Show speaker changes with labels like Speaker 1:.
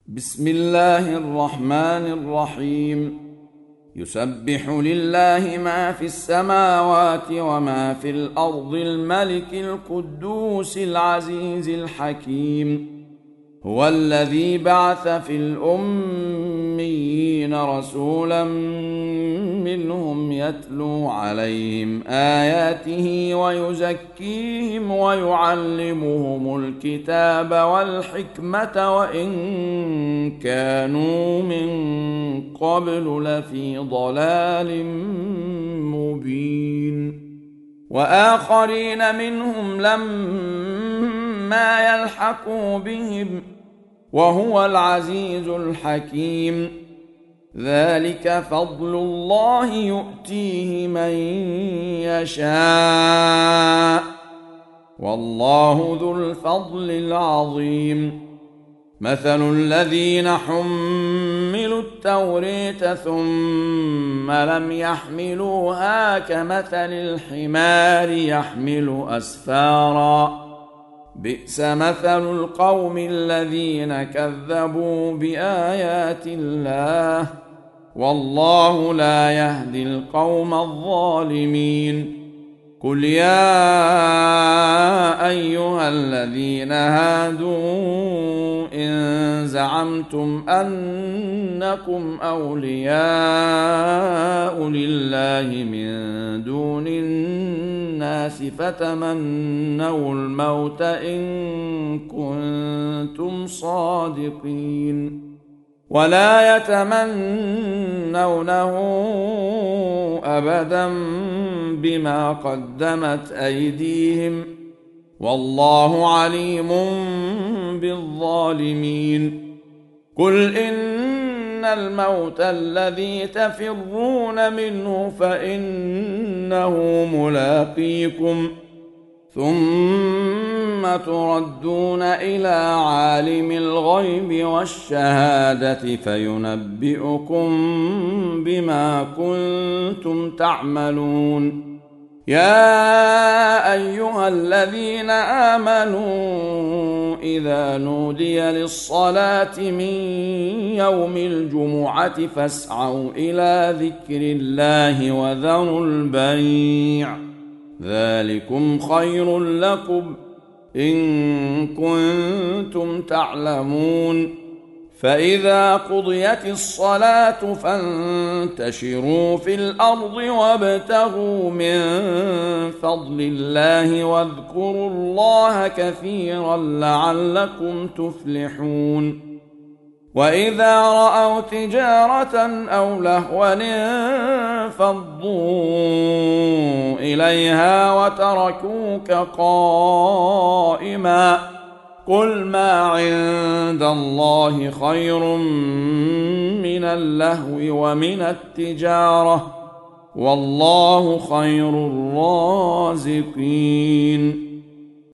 Speaker 1: بسم الله الرحمن الرحيم. يسبح لله ما في السماوات وما في الأرض الملك القدوس العزيز الحكيم. هو الذي بعث في الأميين رسولا منهم يتلو عليهم آياته ويزكيهم ويعلمهم الكتاب والحكمة وإن كانوا من قبل لفي ضلال مبين. وآخرين منهم لما يلحقوا بهم وهو العزيز الحكيم. ذلك فضل الله يؤتيه من يشاء والله ذو الفضل العظيم. مثل الذين حملوا التوراة ثم لم يحملوها كمثل الحمار يحمل أسفارا بئس مثل القوم الذين كذبوا بآيات الله والله لا يهدي القوم الظالمين. قل يا أيها الذين هادوا إن زعمتم أنكم أولياء لله من دون الناس فتمنوا الموت إن كنتم صادقين ولا يتمنونه أبدا بما قدمت أيديهم والله عليم بالظالمين. قل إن الموت الذي تفرون منه فإنه ملاقيكم ثم تردون إلى عالم الغيب والشهادة فينبئكم بما كنتم تعملون. يا أيها الذين آمنوا إذا نودي للصلاة من يوم الجمعة فاسعوا إلى ذكر الله وذروا البيع ذلكم خير لكم إن كنتم تعلمون. فإذا قضيت الصلاة فانتشروا في الأرض وابتغوا من فضل الله واذكروا الله كثيرا لعلكم تفلحون. وإذا رأوا تجارة أو لهوا انفضوا إليها وتركوك قائما قل ما عند الله خير من اللهو ومن التجارة والله خير الرازقين.